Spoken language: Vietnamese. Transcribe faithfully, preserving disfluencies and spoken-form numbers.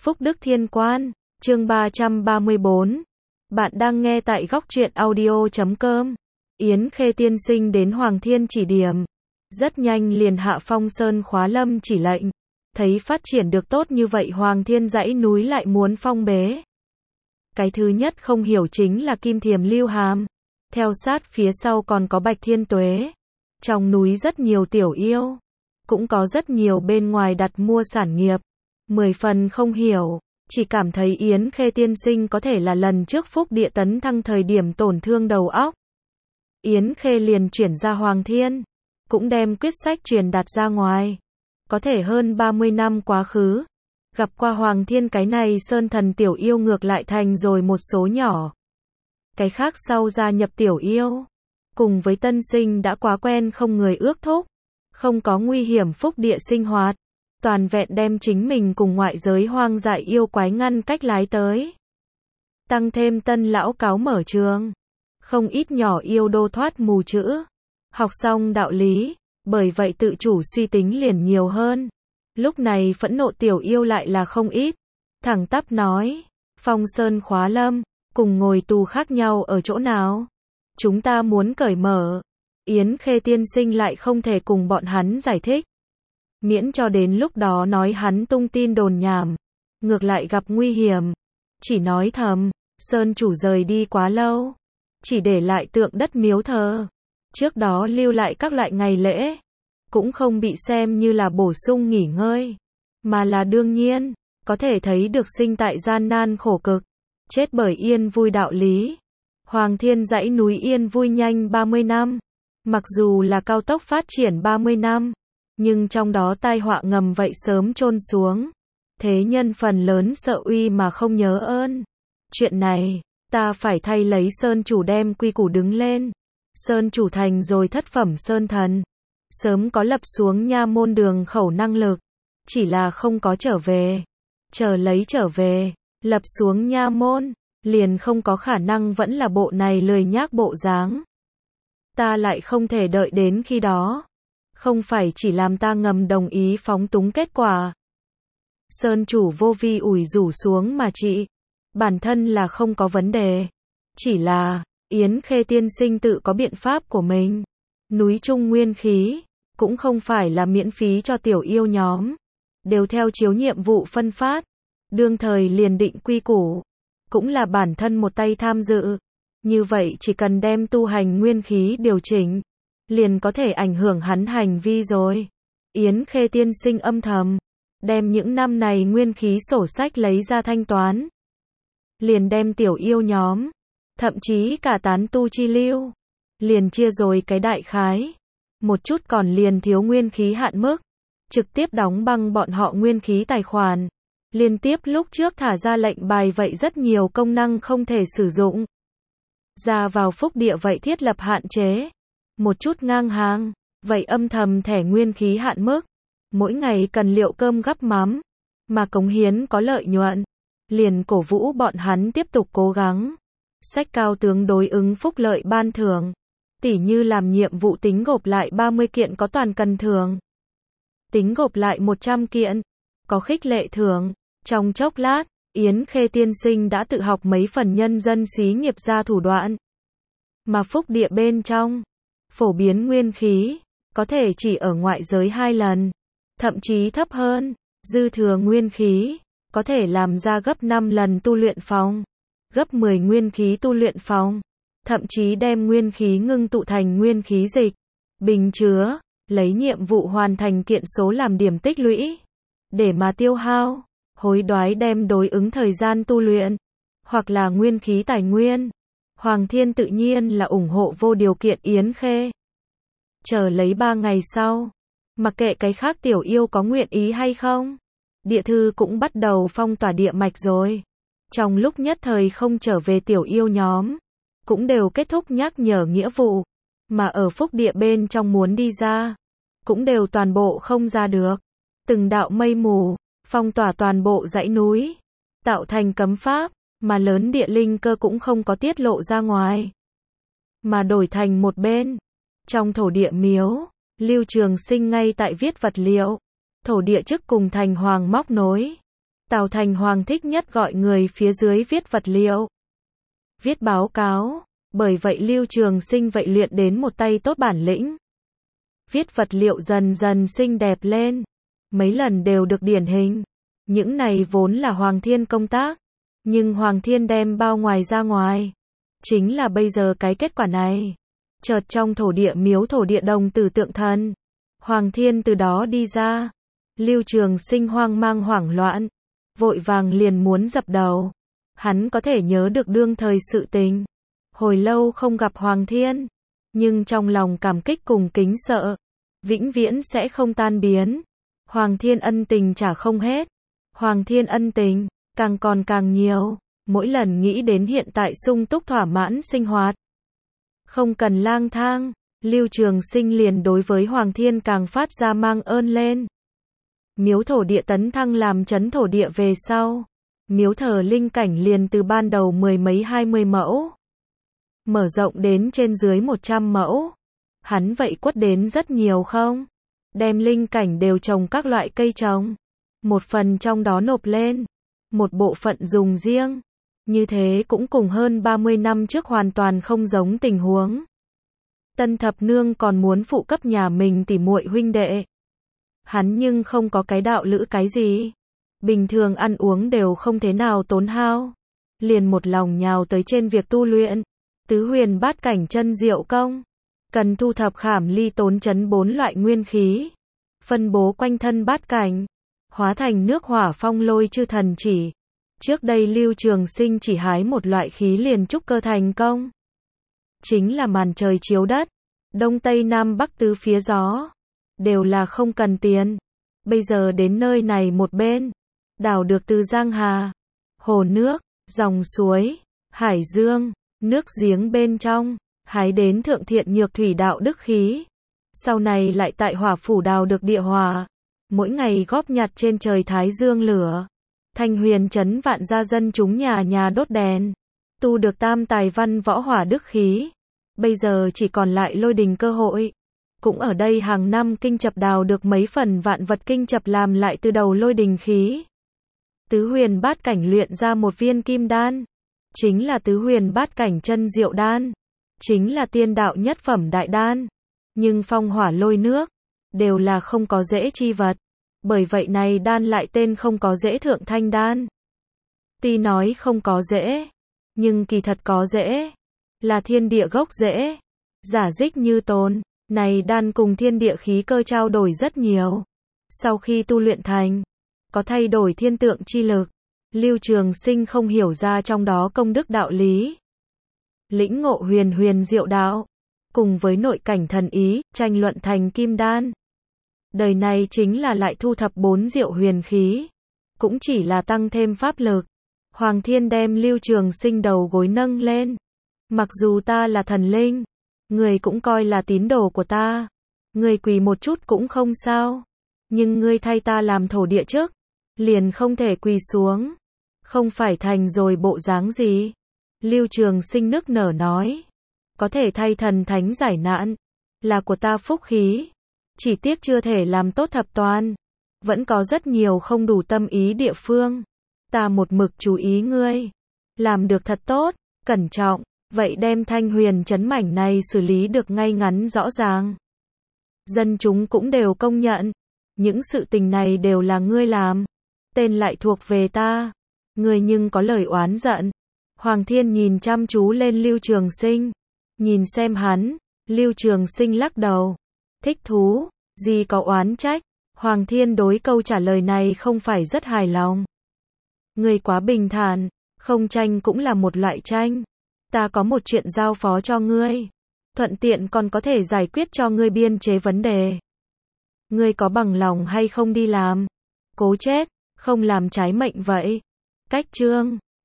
Phúc Đức Thiên Quan, chương ba trăm ba mươi bốn. Bạn đang nghe tại góc truyện audio chấm com. Yến Khê tiên sinh đến Hoàng Thiên chỉ điểm. Rất nhanh liền hạ phong sơn khóa lâm chỉ lệnh. Thấy phát triển được tốt như vậy Hoàng Thiên dãy núi lại muốn phong bế. Cái thứ nhất không hiểu chính là Kim Thiềm Lưu Hàm. Theo sát phía sau còn có Bạch Thiên Tuế. Trong núi rất nhiều tiểu yêu. Cũng có rất nhiều bên ngoài đặt mua sản nghiệp. Mười phần không hiểu. Chỉ cảm thấy Yến Khê tiên sinh có thể là lần trước Phúc Địa tấn thăng thời điểm tổn thương đầu óc. Yến Khê liền chuyển ra Hoàng Thiên. Cũng đem quyết sách truyền đạt ra ngoài. Có thể hơn ba mươi năm quá khứ. Gặp qua Hoàng Thiên cái này sơn thần tiểu yêu ngược lại thành rồi một số nhỏ. Cái khác sau gia nhập tiểu yêu. Cùng với tân sinh đã quá quen không người ước thúc. Không có nguy hiểm Phúc Địa sinh hoạt. Toàn vẹn đem chính mình cùng ngoại giới hoang dại yêu quái ngăn cách lái tới. Tăng thêm tân lão cáo mở trường. Không ít nhỏ yêu đô thoát mù chữ. Học xong đạo lý. Bởi vậy tự chủ suy tính liền nhiều hơn. Lúc này phẫn nộ tiểu yêu lại là không ít. Thẳng tắp nói. Phong sơn khóa lâm. Cùng ngồi tù khác nhau ở chỗ nào? Chúng ta muốn cởi mở. Yến Khê tiên sinh lại không thể cùng bọn hắn giải thích. Miễn cho đến lúc đó nói hắn tung tin đồn nhảm. Ngược lại gặp nguy hiểm. Chỉ nói thầm. Sơn chủ rời đi quá lâu. Chỉ để lại tượng đất miếu thờ. Trước đó lưu lại các loại ngày lễ. Cũng không bị xem như là bổ sung nghỉ ngơi. Mà là đương nhiên. Có thể thấy được sinh tại gian nan khổ cực. Chết bởi yên vui đạo lý. Hoàng Thiên dãy núi yên vui nhanh ba mươi năm. Mặc dù là cao tốc phát triển ba mươi năm. Nhưng trong đó tai họa ngầm vậy sớm chôn xuống. Thế nhân phần lớn sợ uy mà không nhớ ơn. Chuyện này, ta phải thay lấy Sơn chủ đem quy củ đứng lên. Sơn chủ thành rồi thất phẩm Sơn thần. Sớm có lập xuống nha môn đường khẩu năng lực. Chỉ là không có trở về. Chờ lấy trở về, lập xuống nha môn. Liền không có khả năng vẫn là bộ này lười nhác bộ dáng. Ta lại không thể đợi đến khi đó. Không phải chỉ làm ta ngầm đồng ý phóng túng kết quả. Sơn chủ vô vi ủi rủ xuống mà chị. Bản thân là không có vấn đề. Chỉ là, Yến Khê tiên sinh tự có biện pháp của mình. Núi Trung nguyên khí, cũng không phải là miễn phí cho tiểu yêu nhóm. Đều theo chiếu nhiệm vụ phân phát. Đương thời liền định quy củ. Cũng là bản thân một tay tham dự. Như vậy chỉ cần đem tu hành nguyên khí điều chỉnh. Liền có thể ảnh hưởng hắn hành vi rồi. Yến Khê tiên sinh âm thầm. Đem những năm này nguyên khí sổ sách lấy ra thanh toán. Liền đem tiểu yêu nhóm. Thậm chí cả tán tu chi lưu. Liền chia rồi cái đại khái. Một chút còn liền thiếu nguyên khí hạn mức. Trực tiếp đóng băng bọn họ nguyên khí tài khoản. Liên tiếp lúc trước thả ra lệnh bài vậy rất nhiều công năng không thể sử dụng. Ra vào Phúc Địa vậy thiết lập hạn chế. Một chút ngang hàng, vậy âm thầm thẻ nguyên khí hạn mức. Mỗi ngày cần liệu cơm gắp mắm. Mà cống hiến có lợi nhuận. Liền cổ vũ bọn hắn tiếp tục cố gắng. Sách cao tướng đối ứng phúc lợi ban thưởng. Tỉ như làm nhiệm vụ tính gộp lại ba mươi kiện có toàn cần thưởng. Tính gộp lại một trăm kiện. Có khích lệ thưởng. Trong chốc lát, Yến Khê tiên sinh đã tự học mấy phần nhân dân xí nghiệp ra thủ đoạn. Mà Phúc Địa bên trong, phổ biến nguyên khí, có thể chỉ ở ngoại giới hai lần, thậm chí thấp hơn, dư thừa nguyên khí, có thể làm ra gấp năm lần tu luyện phòng, gấp mười nguyên khí tu luyện phòng, thậm chí đem nguyên khí ngưng tụ thành nguyên khí dịch, bình chứa, lấy nhiệm vụ hoàn thành kiện số làm điểm tích lũy, để mà tiêu hao. Hối đoái đem đối ứng thời gian tu luyện, hoặc là nguyên khí tài nguyên. Hoàng Thiên tự nhiên là ủng hộ vô điều kiện Yến Khê. Chờ lấy ba ngày sau, mặc kệ cái khác tiểu yêu có nguyện ý hay không, địa thư cũng bắt đầu phong tỏa địa mạch rồi. Trong lúc nhất thời không trở về tiểu yêu nhóm, cũng đều kết thúc nhắc nhở nghĩa vụ, mà ở Phúc Địa bên trong muốn đi ra, cũng đều toàn bộ không ra được. Từng đạo mây mù phong tỏa toàn bộ dãy núi, tạo thành cấm pháp, mà lớn địa linh cơ cũng không có tiết lộ ra ngoài. Mà đổi thành một bên, trong thổ địa miếu, Lưu Trường Sinh ngay tại viết vật liệu, thổ địa chức cùng thành hoàng móc nối. Tào Thành Hoàng thích nhất gọi người phía dưới viết vật liệu, viết báo cáo, bởi vậy Lưu Trường Sinh vậy luyện đến một tay tốt bản lĩnh. Viết vật liệu dần dần xinh đẹp lên, mấy lần đều được điển hình. Những này vốn là Hoàng Thiên công tác, nhưng Hoàng Thiên đem bao ngoài ra ngoài. Chính là bây giờ cái kết quả này. Chợt trong thổ địa miếu thổ địa đồng tử tượng thần, Hoàng Thiên từ đó đi ra. Lưu Trường Sinh hoang mang hoảng loạn, vội vàng liền muốn dập đầu. Hắn có thể nhớ được đương thời sự tình. Hồi lâu không gặp Hoàng Thiên, nhưng trong lòng cảm kích cùng kính sợ, vĩnh viễn sẽ không tan biến. Hoàng Thiên ân tình trả không hết. Hoàng Thiên ân tình, càng còn càng nhiều. Mỗi lần nghĩ đến hiện tại sung túc thỏa mãn sinh hoạt, không cần lang thang, Lưu Trường Sinh liền đối với Hoàng Thiên càng phát ra mang ơn lên. Miếu thổ địa tấn thăng làm trấn thổ địa về sau, miếu thờ linh cảnh liền từ ban đầu mười mấy hai mươi mẫu, mở rộng đến trên dưới một trăm mẫu. Hắn vậy quất đến rất nhiều không? Đem linh cảnh đều trồng các loại cây trồng, một phần trong đó nộp lên, một bộ phận dùng riêng. Như thế cũng cùng hơn ba mươi năm trước hoàn toàn không giống tình huống. Tân Thập Nương còn muốn phụ cấp nhà mình tỉ muội huynh đệ. Hắn nhưng không có cái đạo lữ cái gì. Bình thường ăn uống đều không thế nào tốn hao. Liền một lòng nhào tới trên việc tu luyện. Tứ huyền bát cảnh chân diệu công. Cần thu thập khảm ly tốn chấn bốn loại nguyên khí. Phân bố quanh thân bát cảnh. Hóa thành nước hỏa phong lôi chư thần chỉ. Trước đây Lưu Trường Sinh chỉ hái một loại khí liền trúc cơ thành công. Chính là màn trời chiếu đất, đông tây nam bắc tứ phía gió, đều là không cần tiền. Bây giờ đến nơi này một bên, đào được từ giang hà, hồ nước, dòng suối, hải dương, nước giếng bên trong, hái đến thượng thiện nhược thủy đạo đức khí. Sau này lại tại hỏa phủ đào được địa hỏa, mỗi ngày góp nhặt trên trời thái dương lửa. Thanh huyền trấn vạn gia dân chúng nhà nhà đốt đèn, tu được tam tài văn võ hỏa đức khí. Bây giờ chỉ còn lại lôi đình cơ hội. Cũng ở đây hàng năm kinh chập đào được mấy phần vạn vật kinh chập làm lại từ đầu lôi đình khí. Tứ huyền bát cảnh luyện ra một viên kim đan. Chính là tứ huyền bát cảnh chân diệu đan. Chính là tiên đạo nhất phẩm đại đan. Nhưng phong hỏa lôi nước, đều là không có dễ chi vật. Bởi vậy này đan lại tên không có dễ thượng thanh đan. Tuy nói không có dễ, nhưng kỳ thật có dễ. Là thiên địa gốc dễ. Giả dích như tồn, này đan cùng thiên địa khí cơ trao đổi rất nhiều. Sau khi tu luyện thành, có thay đổi thiên tượng chi lực. Lưu Trường Sinh không hiểu ra trong đó công đức đạo lý. Lĩnh ngộ huyền huyền diệu đạo, cùng với nội cảnh thần ý, tranh luận thành kim đan. Đời này chính là lại thu thập bốn diệu huyền khí, cũng chỉ là tăng thêm pháp lực. Hoàng Thiên đem Lưu Trường Sinh đầu gối nâng lên. Mặc dù ta là thần linh, người cũng coi là tín đồ của ta. Người quỳ một chút cũng không sao. Nhưng ngươi thay ta làm thổ địa trước, liền không thể quỳ xuống. Không phải thành rồi bộ dáng gì. Lưu Trường Sinh nức nở nói. Có thể thay thần thánh giải nạn, là của ta phúc khí. Chỉ tiếc chưa thể làm tốt thập toàn. Vẫn có rất nhiều không đủ tâm ý địa phương. Ta một mực chú ý ngươi. Làm được thật tốt, cẩn trọng. Vậy đem thanh huyền trấn mảnh này xử lý được ngay ngắn rõ ràng. Dân chúng cũng đều công nhận. Những sự tình này đều là ngươi làm. Tên lại thuộc về ta. Ngươi nhưng có lời oán giận. Hoàng Thiên nhìn chăm chú lên Lưu Trường Sinh. Nhìn xem hắn. Lưu Trường Sinh lắc đầu. Thích thú, gì có oán trách. Hoàng Thiên đối câu trả lời này không phải rất hài lòng. Ngươi quá bình thản, không tranh cũng là một loại tranh. Ta có một chuyện giao phó cho ngươi. Thuận tiện còn có thể giải quyết cho ngươi biên chế vấn đề. Ngươi có bằng lòng hay không đi làm? Cố chết, không làm trái mệnh vậy. Cách chương